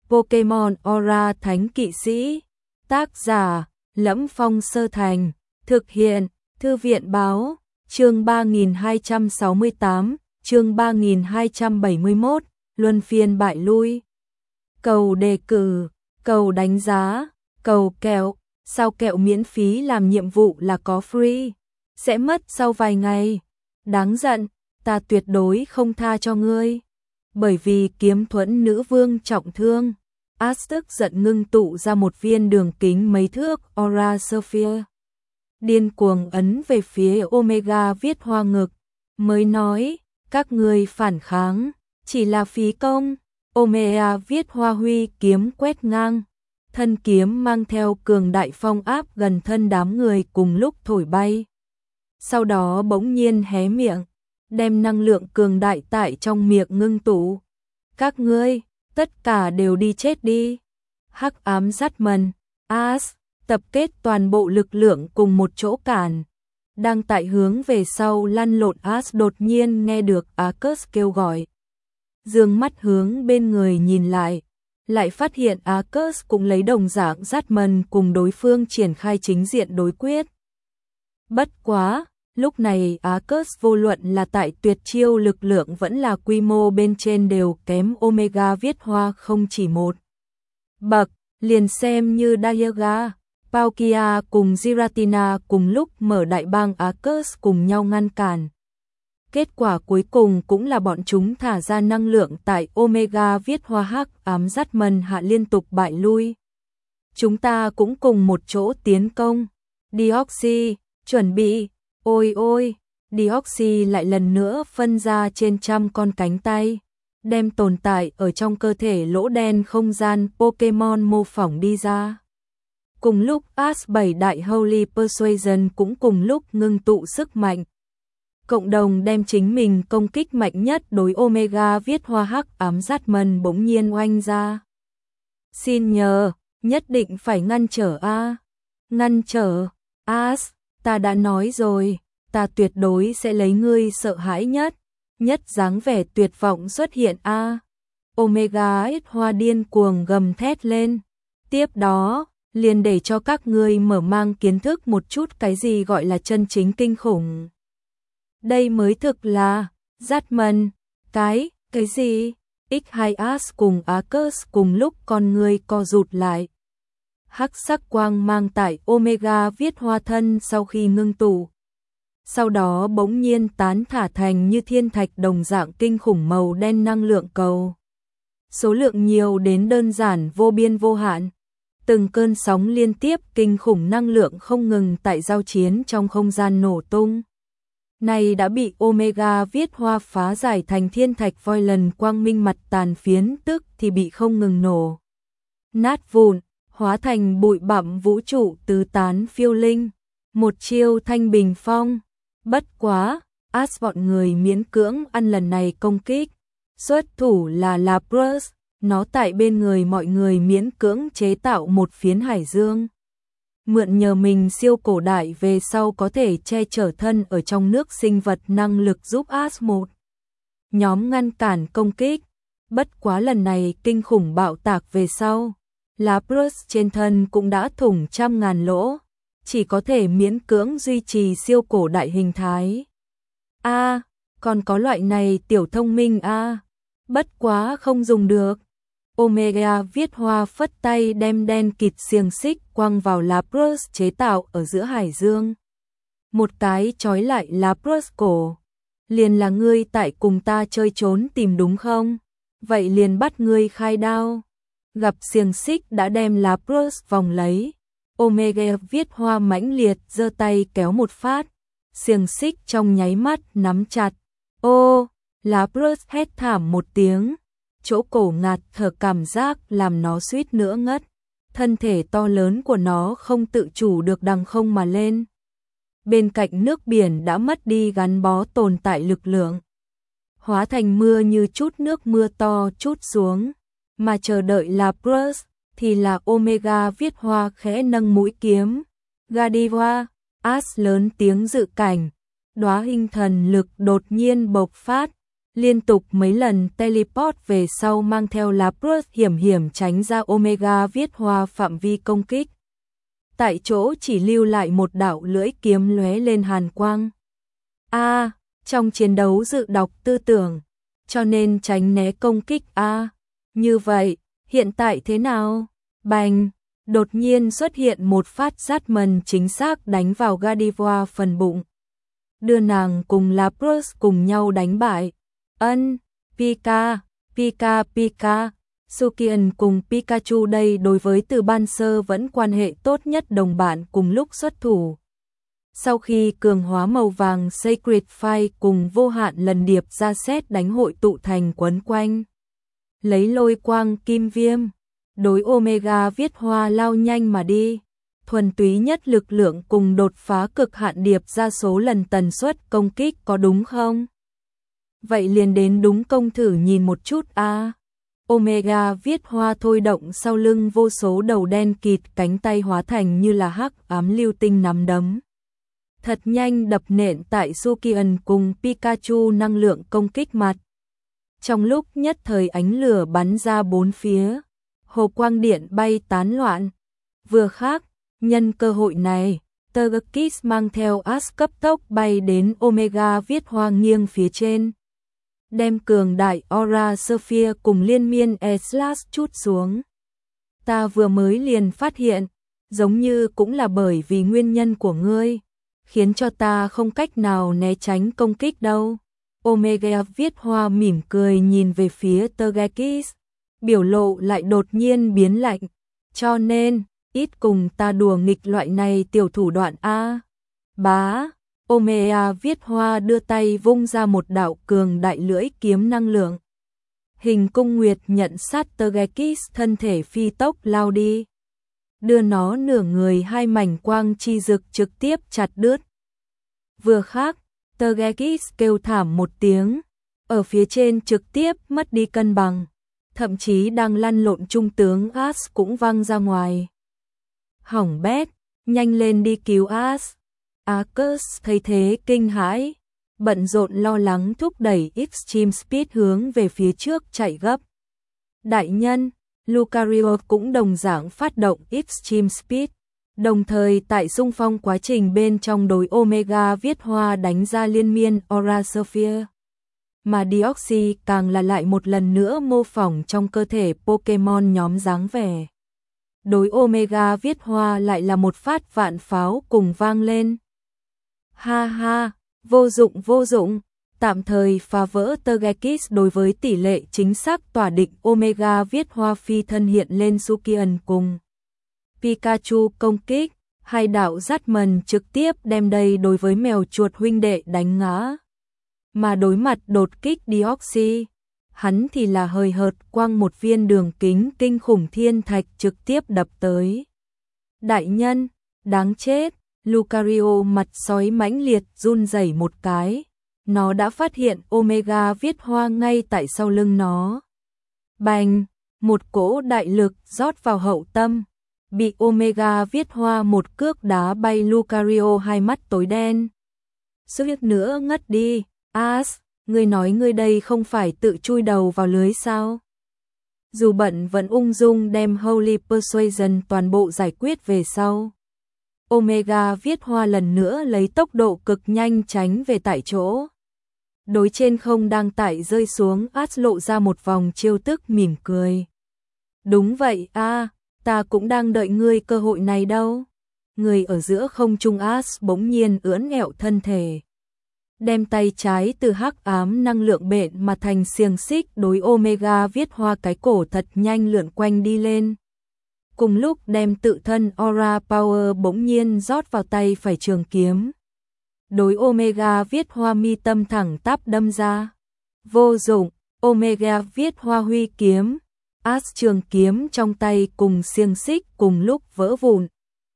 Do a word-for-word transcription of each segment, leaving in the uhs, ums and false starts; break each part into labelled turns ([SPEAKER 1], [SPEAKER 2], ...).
[SPEAKER 1] Pokemon Aura Thánh Kỵ Sĩ. Tác giả: Lẫm Phong Sơ Thành. Thực hiện: Thư viện Báo. Chương ba nghìn hai trăm sáu mươi tám, chương ba nghìn hai trăm bảy mươi mốt, luân phiên bại lui. Cầu đề cử, cầu đánh giá, cầu kẹo. Sao kẹo miễn phí làm nhiệm vụ là có free? Sẽ mất sau vài ngày. Đáng giận, ta tuyệt đối không tha cho ngươi. Bởi vì kiếm thuẫn nữ vương trọng thương, Ash tức giận ngưng tụ ra một viên đường kính mấy thước Aura Sphere. Điên cuồng ấn về phía Omega Viết Hoa ngực, mới nói, các ngươi phản kháng, chỉ là phí công. Omega Viết Hoa huy kiếm quét ngang, thân kiếm mang theo cường đại phong áp gần thân đám người cùng lúc thổi bay. Sau đó bỗng nhiên hé miệng, đem năng lượng cường đại tại trong miệng ngưng tụ. Các ngươi, tất cả đều đi chết đi. Hắc ám dắt mần, Ash, tập kết toàn bộ lực lượng cùng một chỗ cản. Đang tại hướng về sau lăn lộn Ash đột nhiên nghe được Arcus kêu gọi. Dương mắt hướng bên người nhìn lại, lại phát hiện Arcus cũng lấy đồng dạng dắt mần cùng đối phương triển khai chính diện đối quyết. Bất quá, lúc này Arcus vô luận là tại tuyệt chiêu lực lượng vẫn là quy mô bên trên đều kém Omega Viết Hoa không chỉ một bậc, liền xem như Dialga, Palkia cùng Giratina cùng lúc mở đại bang Arcus cùng nhau ngăn cản. Kết quả cuối cùng cũng là bọn chúng thả ra năng lượng tại Omega Viết Hoa hắc ám dắt mần hạ liên tục bại lui. Chúng ta cũng cùng một chỗ tiến công. Deoxy, chuẩn bị. Ôi ôi, Deoxy lại lần nữa phân ra trên trăm con cánh tay, đem tồn tại ở trong cơ thể lỗ đen không gian Pokemon mô phỏng đi ra. Cùng lúc Ash bảy đại Holy Persuasion cũng cùng lúc ngưng tụ sức mạnh. Cộng đồng đem chính mình công kích mạnh nhất đối Omega Viết Hoa hắc ám dắt mần bỗng nhiên oanh ra. Xin nhờ, nhất định phải ngăn trở a. Ngăn trở, Ash. Ta đã nói rồi, ta tuyệt đối sẽ lấy ngươi sợ hãi nhất, nhất dáng vẻ tuyệt vọng xuất hiện a. Omega Viết Hoa điên cuồng gầm thét lên. Tiếp đó, liền để cho các ngươi mở mang kiến thức một chút cái gì gọi là chân chính kinh khủng. Đây mới thực là, dắt mần, cái, cái gì? ích hai Ash cùng Arcus cùng lúc con ngươi co rụt lại. Hắc sắc quang mang tại Omega Viết Hoa thân sau khi ngưng tụ. Sau đó bỗng nhiên tán thả thành như thiên thạch đồng dạng kinh khủng màu đen năng lượng cầu. Số lượng nhiều đến đơn giản vô biên vô hạn. Từng cơn sóng liên tiếp kinh khủng năng lượng không ngừng tại giao chiến trong không gian nổ tung. Này đã bị Omega Viết Hoa phá giải thành thiên thạch voi lần quang minh mặt tàn phiến tức thì bị không ngừng nổ nát vụn, hóa thành bụi bặm vũ trụ tứ tán phiêu linh, một chiêu thanh bình phong. Bất quá, Ash bọn người miễn cưỡng ăn lần này công kích. Xuất thủ là Lapras, nó tại bên người mọi người miễn cưỡng chế tạo một phiến hải dương. Mượn nhờ mình siêu cổ đại về sau có thể che chở thân ở trong nước sinh vật năng lực giúp Ash một nhóm ngăn cản công kích. Bất quá lần này kinh khủng bạo tạc về sau, Lapras trên thân cũng đã thủng trăm ngàn lỗ, chỉ có thể miễn cưỡng duy trì siêu cổ đại hình thái. A, à, còn có loại này tiểu thông minh a, à. Bất quá không dùng được. Omega Viết Hoa phất tay đem đen kịt xiềng xích quăng vào Lapras chế tạo ở giữa hải dương. Một cái trói lại Lapras cổ. Liền là ngươi tại cùng ta chơi trốn tìm đúng không? Vậy liền bắt ngươi khai đao. Gặp xiềng xích đã đem Lapras vòng lấy. Omega Viết Hoa mãnh liệt giơ tay kéo một phát. Xiềng xích trong nháy mắt nắm chặt. Ô, Lapras hét thảm một tiếng. Chỗ cổ ngạt thở cảm giác làm nó suýt nữa ngất. Thân thể to lớn của nó không tự chủ được đằng không mà lên. Bên cạnh nước biển đã mất đi gắn bó tồn tại lực lượng. Hóa thành mưa như chút nước mưa to chút xuống. Mà chờ đợi Lapras thì là Omega Viết Hoa khẽ nâng mũi kiếm. Gadiva, Ash lớn tiếng dự cảnh. Đóa hình thần lực đột nhiên bộc phát. liên tục mấy lần teleport về sau mang theo Lapras hiểm hiểm tránh ra Omega Viết Hoa phạm vi công kích. Tại chỗ chỉ lưu lại một đạo lưỡi kiếm lóe lên hàn quang. A, à, trong chiến đấu dự đọc tư tưởng, cho nên tránh né công kích A. À, như vậy, hiện tại thế nào? Bành, đột nhiên xuất hiện một phát sát mần chính xác đánh vào Gardevoir phần bụng. Đưa nàng cùng Lapras cùng nhau đánh bại. Ân, Pika, Pika Pika, Sukian cùng Pikachu đây đối với từ ban sơ vẫn quan hệ tốt nhất đồng bạn cùng lúc xuất thủ. Sau khi cường hóa màu vàng Sacred Fire cùng vô hạn lần điệp ra xét đánh hội tụ thành quấn quanh. Lấy lôi quang kim viêm, đối Omega Viết Hoa lao nhanh mà đi. Thuần túy nhất lực lượng cùng đột phá cực hạn điệp ra số lần tần suất công kích có đúng không? Vậy liền đến đúng công thử nhìn một chút a. À. Omega Viết Hoa thôi động sau lưng vô số đầu đen kịt, cánh tay hóa thành như là hắc ám lưu tinh nắm đấm. Thật nhanh đập nện tại Sukian cùng Pikachu năng lượng công kích mặt. Trong lúc nhất thời ánh lửa bắn ra bốn phía, hồ quang điện bay tán loạn. Vừa khác, nhân cơ hội này, Togekiss mang theo Ash cấp tốc bay đến Omega Viết Hoa nghiêng phía trên. Đem cường đại Aura Sphere cùng liên miên E-Slash chút xuống. Ta vừa mới liền phát hiện, giống như cũng là bởi vì nguyên nhân của ngươi, khiến cho ta không cách nào né tránh công kích đâu. Omega Viết Hoa mỉm cười nhìn về phía Togekiss, biểu lộ lại đột nhiên biến lạnh, cho nên, ít cùng ta đùa nghịch loại này tiểu thủ đoạn a. Bá, Omega Viết Hoa đưa tay vung ra một đạo cường đại lưỡi kiếm năng lượng. Hình cung nguyệt nhận sát Togekiss thân thể phi tốc lao đi. Đưa nó nửa người hai mảnh quang chi dực trực tiếp chặt đứt. Vừa khác, Togekiss kêu thảm một tiếng, ở phía trên trực tiếp mất đi cân bằng, thậm chí đang lăn lộn trung tướng Ash cũng văng ra ngoài. Hỏng bét, nhanh lên đi cứu Ash. Arceus thấy thế kinh hãi, bận rộn lo lắng thúc đẩy Extreme Speed hướng về phía trước chạy gấp. Đại nhân, Lucario cũng đồng dạng phát động Extreme Speed, đồng thời tại xung phong quá trình bên trong đối Omega Viết Hoa đánh ra liên miên Aura Sphere. Mà Deoxys càng là lại một lần nữa mô phỏng trong cơ thể Pokemon nhóm dáng vẻ. Đối Omega Viết Hoa lại là một phát vạn pháo cùng vang lên. Ha ha, vô dụng vô dụng, tạm thời phá vỡ Togekiss đối với tỷ lệ chính xác tỏa định Omega Viết Hoa phi thân hiện lên Sukian cùng Pikachu công kích, hai đạo dắt mần trực tiếp đem đây đối với mèo chuột huynh đệ đánh ngã. Mà đối mặt đột kích Deoxys, hắn thì là hời hợt quăng một viên đường kính kinh khủng thiên thạch trực tiếp đập tới. Đại nhân, đáng chết, Lucario mặt sói mãnh liệt run rẩy một cái, nó đã phát hiện Omega Viết Hoa ngay tại sau lưng nó. Bành, một cỗ đại lực rót vào hậu tâm, bị Omega Viết Hoa một cước đá bay Lucario hai mắt tối đen. Suýt nữa ngất đi, Ash, ngươi nói ngươi đây không phải tự chui đầu vào lưới sao? Dù bận vẫn ung dung đem Holy Persuasion toàn bộ giải quyết về sau. Omega Viết Hoa lần nữa lấy tốc độ cực nhanh tránh về tại chỗ. Đối trên không đang tải rơi xuống, Ash lộ ra một vòng trêu tức mỉm cười. Đúng vậy a, à, ta cũng đang đợi ngươi cơ hội này đâu. Người ở giữa không trung Ash bỗng nhiên ưỡn ẹo thân thể. Đem tay trái từ hắc ám năng lượng bện mà thành xiềng xích đối Omega Viết Hoa cái cổ thật nhanh lượn quanh đi lên. Cùng lúc đem tự thân Aura Power bỗng nhiên rót vào tay phải trường kiếm. Đối Omega Viết Hoa mi tâm thẳng tắp đâm ra. Vô dụng, Omega Viết Hoa huy kiếm. Ash trường kiếm trong tay cùng xiềng xích cùng lúc vỡ vụn.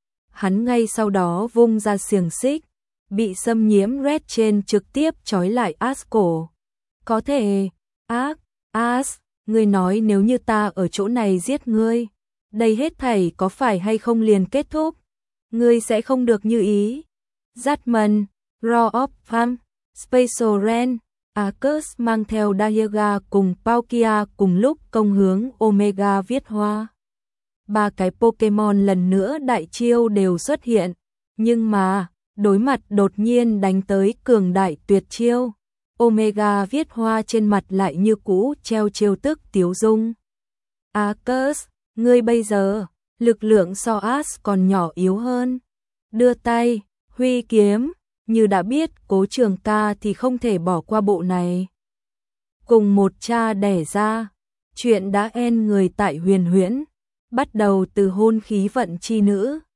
[SPEAKER 1] Hắn ngay sau đó vung ra xiềng xích, bị xâm nhiễm red trên trực tiếp trói lại Ash cổ. Có thể, Ash, Ash, ngươi nói nếu như ta ở chỗ này giết ngươi, đây hết thảy có phải hay không liền kết thúc? Ngươi sẽ không được như ý. Zatman, Raw of Fam, Special Ren, Arceus mang theo Dialga cùng Palkia cùng lúc công hướng Omega Viết Hoa. Ba cái Pokemon lần nữa đại chiêu đều xuất hiện, nhưng mà, đối mặt đột nhiên đánh tới cường đại tuyệt chiêu, Omega Viết Hoa trên mặt lại như cũ treo chiêu tức tiếu dung. Arceus, ngươi bây giờ, lực lượng so Ash còn nhỏ yếu hơn. Đưa tay, huy kiếm, như đã biết Cố Trường Ca thì không thể bỏ qua bộ này. Cùng một cha đẻ ra, chuyện đã en người tại Huyền Huyễn, bắt đầu từ hôn khí vận chi nữ,